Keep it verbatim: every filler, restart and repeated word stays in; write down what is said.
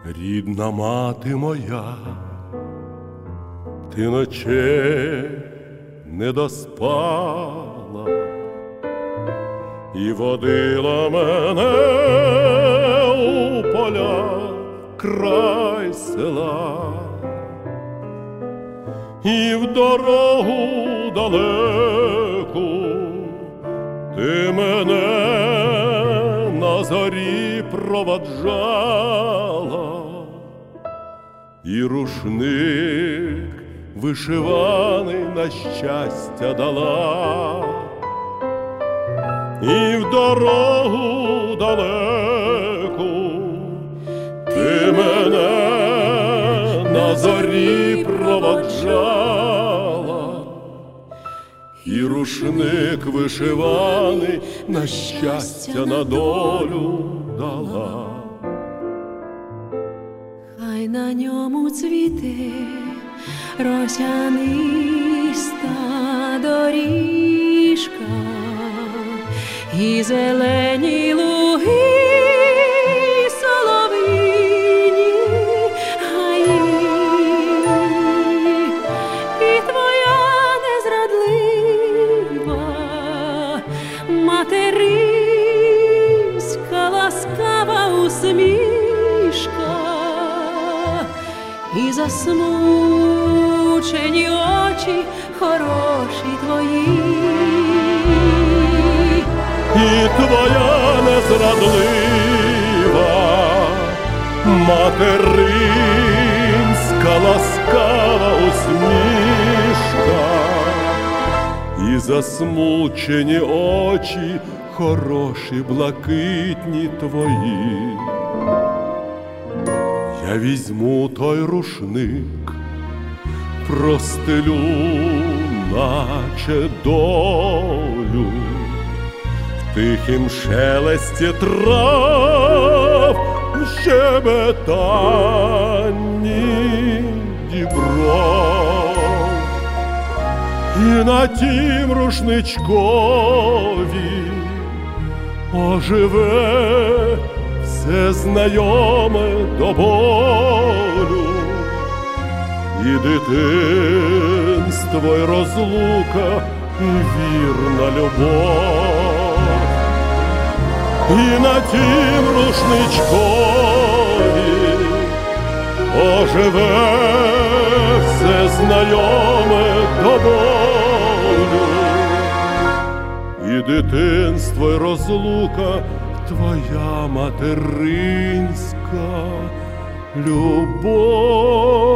Рідна мати моя, ти ночей не доспала і водила мене у поля край села, і в дорогу далеку ти мене на зорі проваджала, і рушник вишиваний на щастя дала, і в дорогу далеку ти мене на зорі проваджала, і рушник вишиваний на щастя, на долю дала. Хай на ньому цвіте росяниста доріжка і зелені луги, і солов'їні гаї, і твоя незрадлива материнська ласкава усмішка, і засмучені очі хороші твої, і твоя незрадлива материнська ласкава усмішка, і засмучені очі хороші блакитні твої. Я візьму той рушник, простелю, наче долю, в тихім шелесті трав, в щебетанні дібров, і на тім рушничкові оживе все знайоме до болю, і дитинство, й розлука, і вірна любов, і на тім рушничкові оживе все знайоме до болю, і дитинство, й розлука, твоя материнська любов.